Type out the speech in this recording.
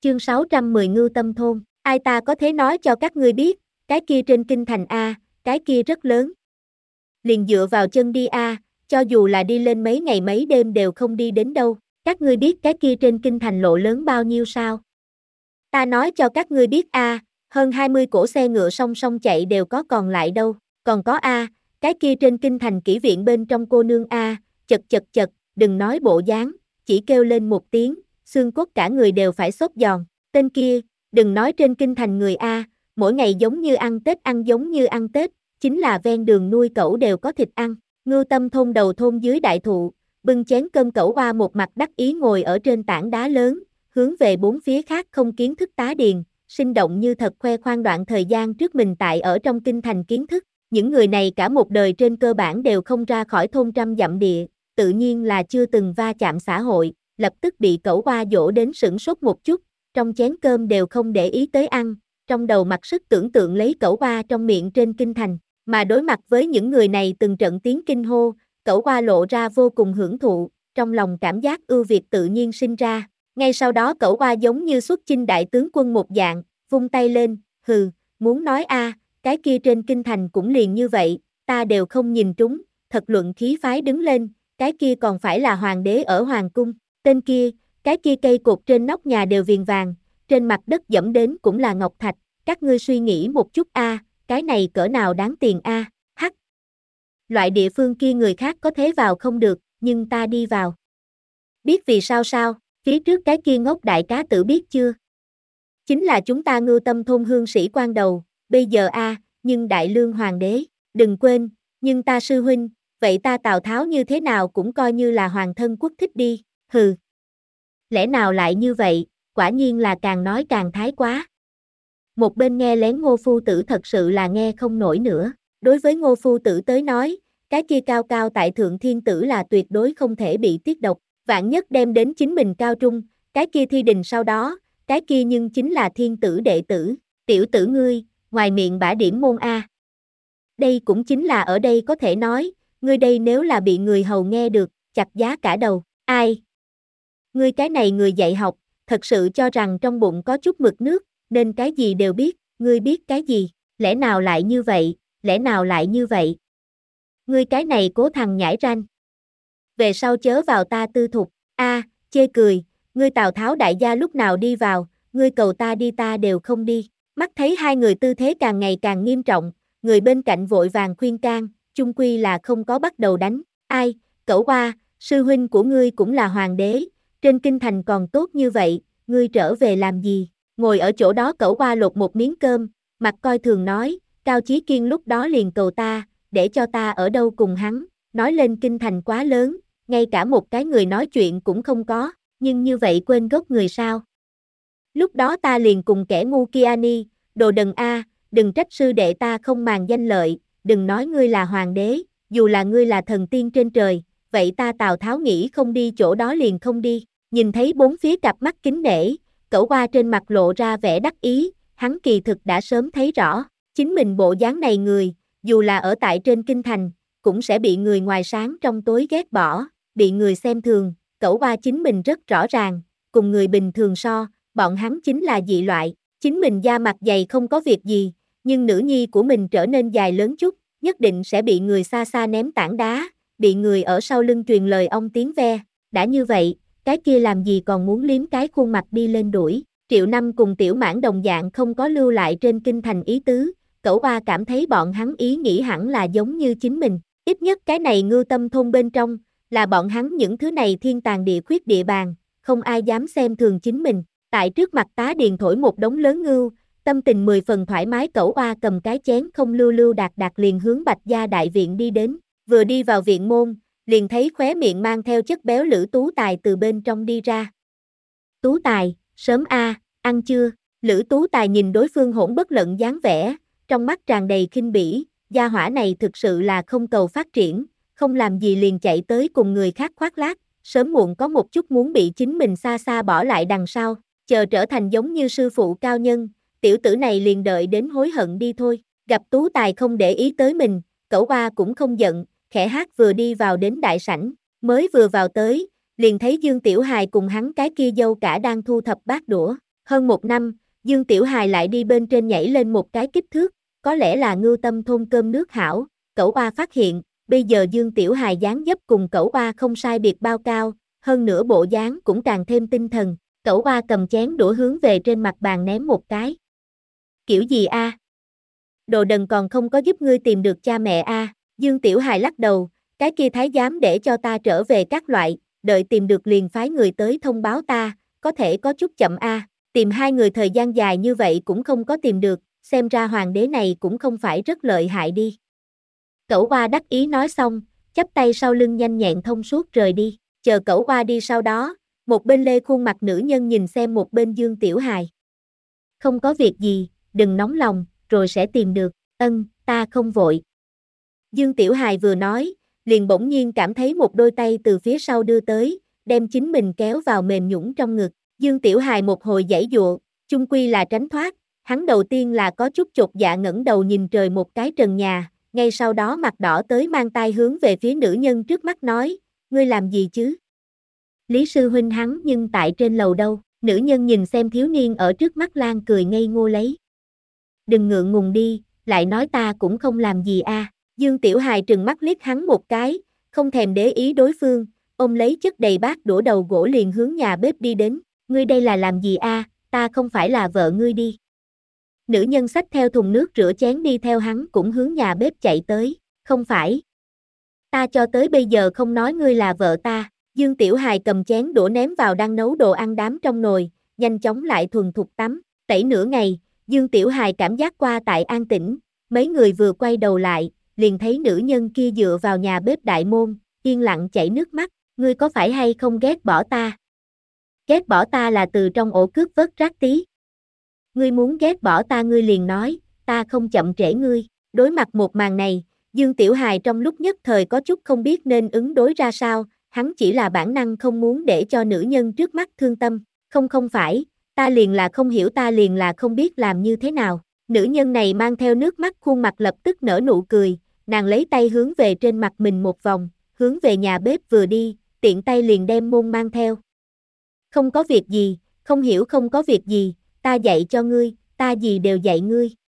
Chương 610 Ngưu Tâm Thôn. Ai ta có thể nói cho các ngươi biết, cái kia trên kinh thành a, cái kia rất lớn. Liền dựa vào chân đi a, cho dù là đi lên mấy ngày mấy đêm đều không đi đến đâu. Các ngươi biết cái kia trên kinh thành lộ lớn bao nhiêu sao? Ta nói cho các ngươi biết a, hơn 20 cỗ xe ngựa song song chạy đều có còn lại đâu. Còn có a, cái kia trên kinh thành kỹ viện bên trong cô nương a, chật, đừng nói bộ dáng, chỉ kêu lên một tiếng, xương cốt cả người đều phải xốp giòn. Tên kia, đừng nói trên kinh thành người a, mỗi ngày giống như ăn Tết, chính là ven đường nuôi cẩu đều có thịt ăn. Ngưu Tâm thôn đầu thôn dưới đại thụ, bưng chén cơm cẩu hoa một mặt đắc ý ngồi ở trên tảng đá lớn, hướng về bốn phía khác không kiến thức tá điền, sinh động như thật khoe khoang đoạn thời gian trước mình tại ở trong kinh thành kiến thức. Những người này cả một đời trên cơ bản đều không ra khỏi thôn trăm dặm địa, tự nhiên là chưa từng va chạm xã hội, lập tức bị cẩu hoa dỗ đến sửng sốt một chút, trong chén cơm đều không để ý tới ăn, trong đầu mặc sức tưởng tượng lấy cẩu hoa trong miệng trên kinh thành, mà đối mặt với những người này từng trận tiếng kinh hô, cẩu hoa lộ ra vô cùng hưởng thụ, trong lòng cảm giác ưu việt tự nhiên sinh ra. Ngay sau đó cẩu hoa giống như xuất chinh đại tướng quân một dạng, vung tay lên, hừ, muốn nói a, cái kia trên kinh thành cũng liền như vậy, ta đều không nhìn trúng, thật luận khí phái đứng lên, cái kia còn phải là hoàng đế ở hoàng cung, tên kia, cái kia cây cột trên nóc nhà đều viền vàng, trên mặt đất dẫm đến cũng là ngọc thạch, các ngươi suy nghĩ một chút a, cái này cỡ nào đáng tiền a, hắc. Loại địa phương kia người khác có thế vào không được, nhưng ta đi vào. Biết vì sao sao, phía trước cái kia ngốc đại cá tử biết chưa? Chính là chúng ta Ngưu Tâm thôn hương sĩ quan đầu, bây giờ a, nhưng đại lương hoàng đế, đừng quên, nhưng ta sư huynh, vậy ta Tào Tháo như thế nào cũng coi như là hoàng thân quốc thích đi, hừ. Lẽ nào lại như vậy, quả nhiên là càng nói càng thái quá. Một bên nghe lén Ngô phu tử thật sự là nghe không nổi nữa, đối với Ngô phu tử tới nói, cái kia cao cao tại thượng thiên tử là tuyệt đối không thể bị tiết độc, vạn nhất đem đến chính mình cao trung, cái kia thi đình sau đó, cái kia nhưng chính là thiên tử đệ tử, tiểu tử ngươi, ngoài miệng bả điểm môn a. Đây cũng chính là ở đây có thể nói, ngươi đây nếu là bị người hầu nghe được, chặt giá cả đầu, ai? Ngươi cái này người dạy học, thật sự cho rằng trong bụng có chút mực nước, nên cái gì đều biết, ngươi biết cái gì, lẽ nào lại như vậy, lẽ nào lại như vậy? Ngươi cái này cố thằng nhãi ranh. Về sau chớ vào ta tư thục, a, chê cười, ngươi Tào Tháo đại gia lúc nào đi vào, ngươi cầu ta đi ta đều không đi. Mắt thấy hai người tư thế càng ngày càng nghiêm trọng, người bên cạnh vội vàng khuyên can, chung quy là không có bắt đầu đánh. Ai, cẩu hoa, sư huynh của ngươi cũng là hoàng đế, trên kinh thành còn tốt như vậy, ngươi trở về làm gì? Ngồi ở chỗ đó cẩu hoa lột một miếng cơm, mặt coi thường nói, Cao Chí Kiên lúc đó liền cầu ta, để cho ta ở đâu cùng hắn, nói lên kinh thành quá lớn, ngay cả một cái người nói chuyện cũng không có, nhưng như vậy quên gốc người sao? Lúc đó ta liền cùng kẻ ngu kia ni, đồ đần a, đừng trách sư đệ ta không màng danh lợi, đừng nói ngươi là hoàng đế, dù là ngươi là thần tiên trên trời, vậy ta Tào Tháo nghĩ không đi chỗ đó liền không đi. Nhìn thấy bốn phía cặp mắt kính nể, cẩu hoa trên mặt lộ ra vẻ đắc ý, hắn kỳ thực đã sớm thấy rõ, chính mình bộ dáng này người, dù là ở tại trên kinh thành, cũng sẽ bị người ngoài sáng trong tối ghét bỏ, bị người xem thường, cẩu hoa chính mình rất rõ ràng, cùng người bình thường so, bọn hắn chính là dị loại, chính mình da mặt dày không có việc gì, nhưng nữ nhi của mình trở nên dài lớn chút, nhất định sẽ bị người xa xa ném tảng đá, bị người ở sau lưng truyền lời ông tiếng ve, đã như vậy, cái kia làm gì còn muốn liếm cái khuôn mặt đi lên đuổi. Triệu Năm cùng Tiểu Mãn đồng dạng không có lưu lại trên kinh thành ý tứ, cẩu hoa cảm thấy bọn hắn ý nghĩ hẳn là giống như chính mình, ít nhất cái này Ngưu Tâm thôn bên trong, là bọn hắn những thứ này thiên tàn địa khuyết địa bàn, không ai dám xem thường chính mình. Tại trước mặt tá điền thổi một đống lớn ngưu, tâm tình 10 phần thoải mái cẩu hoa cầm cái chén không lưu lưu đạt đạt liền hướng Bạch gia đại viện đi đến, vừa đi vào viện môn, liền thấy khóe miệng mang theo chất béo Lữ Tú Tài từ bên trong đi ra. Tú Tài, sớm a, ăn chưa? Lữ Tú Tài nhìn đối phương hỗn bất lận dáng vẻ, trong mắt tràn đầy khinh bỉ, gia hỏa này thực sự là không cầu phát triển, không làm gì liền chạy tới cùng người khác khoác lác, sớm muộn có một chút muốn bị chính mình xa xa bỏ lại đằng sau, chờ trở thành giống như sư phụ cao nhân, tiểu tử này liền đợi đến hối hận đi thôi. Gặp Tú Tài không để ý tới mình, cẩu hoa cũng không giận, khẽ hát vừa đi vào đến đại sảnh, mới vừa vào tới, liền thấy Dương Tiểu Hài cùng hắn cái kia dâu cả đang thu thập bát đũa. Hơn 1 năm, Dương Tiểu Hài lại đi bên trên nhảy lên một cái kích thước, có lẽ là Ngưu Tâm thôn cơm nước hảo, Cẩu Oa phát hiện, bây giờ Dương Tiểu Hài dáng dấp cùng Cẩu Oa không sai biệt bao cao, hơn nữa bộ dáng cũng càng thêm tinh thần, Cẩu Oa cầm chén đũa hướng về trên mặt bàn ném một cái. Kiểu gì a? Đồ đần còn không có giúp ngươi tìm được cha mẹ a? Dương Tiểu Hài lắc đầu, cái kia thái giám để cho ta trở về các loại, đợi tìm được liền phái người tới thông báo ta, có thể có chút chậm a. Tìm hai người thời gian dài như vậy cũng không có tìm được, xem ra hoàng đế này cũng không phải rất lợi hại đi. Cẩu Oa đắc ý nói xong, chắp tay sau lưng nhanh nhẹn thông suốt rời đi, chờ Cẩu Oa đi sau đó, một bên lê khuôn mặt nữ nhân nhìn xem một bên Dương Tiểu Hài. Không có việc gì, đừng nóng lòng, rồi sẽ tìm được, ta không vội. Dương Tiểu Hài vừa nói, liền bỗng nhiên cảm thấy một đôi tay từ phía sau đưa tới, đem chính mình kéo vào mềm nhũn trong ngực. Dương Tiểu Hài một hồi giãy giụa, chung quy là tránh thoát, hắn đầu tiên là có chút chột dạ ngẩng đầu nhìn trời một cái trần nhà, ngay sau đó mặt đỏ tới mang tai hướng về phía nữ nhân trước mắt nói, ngươi làm gì chứ? Lý sư huynh hắn nhưng tại trên lầu đâu, nữ nhân nhìn xem thiếu niên ở trước mắt Lan cười ngây ngô lấy. Đừng ngượng ngùng đi, lại nói ta cũng không làm gì a. Dương Tiểu Hài trừng mắt liếc hắn một cái, không thèm để ý đối phương, ôm lấy chất đầy bát đũa đầu gỗ liền hướng nhà bếp đi đến, ngươi đây là làm gì a? Ta không phải là vợ ngươi đi. Nữ nhân xách theo thùng nước rửa chén đi theo hắn cũng hướng nhà bếp chạy tới, không phải. Ta cho tới bây giờ không nói ngươi là vợ ta. Dương Tiểu Hài cầm chén đũa ném vào đang nấu đồ ăn đám trong nồi, nhanh chóng lại thuần thục tắm, tẩy nửa ngày, Dương Tiểu Hài cảm giác qua tại an tĩnh, mấy người vừa quay đầu lại, liền thấy nữ nhân kia dựa vào nhà bếp đại môn, yên lặng chảy nước mắt, ngươi có phải hay không ghét bỏ ta? Ghét bỏ ta là từ trong ổ cướp vớt rác tí. Ngươi muốn ghét bỏ ta ngươi liền nói, ta không chậm trễ ngươi. Đối mặt một màn này, Dương Tiểu Hài trong lúc nhất thời có chút không biết nên ứng đối ra sao, hắn chỉ là bản năng không muốn để cho nữ nhân trước mắt thương tâm, không phải, ta liền là không hiểu ta liền là không biết làm như thế nào. Nữ nhân này mang theo nước mắt khuôn mặt lập tức nở nụ cười, nàng lấy tay hướng về trên mặt mình một vòng, hướng về nhà bếp vừa đi, tiện tay liền đem môn mang theo. Không có việc gì, không hiểu không có việc gì, ta dạy cho ngươi, ta gì đều dạy ngươi.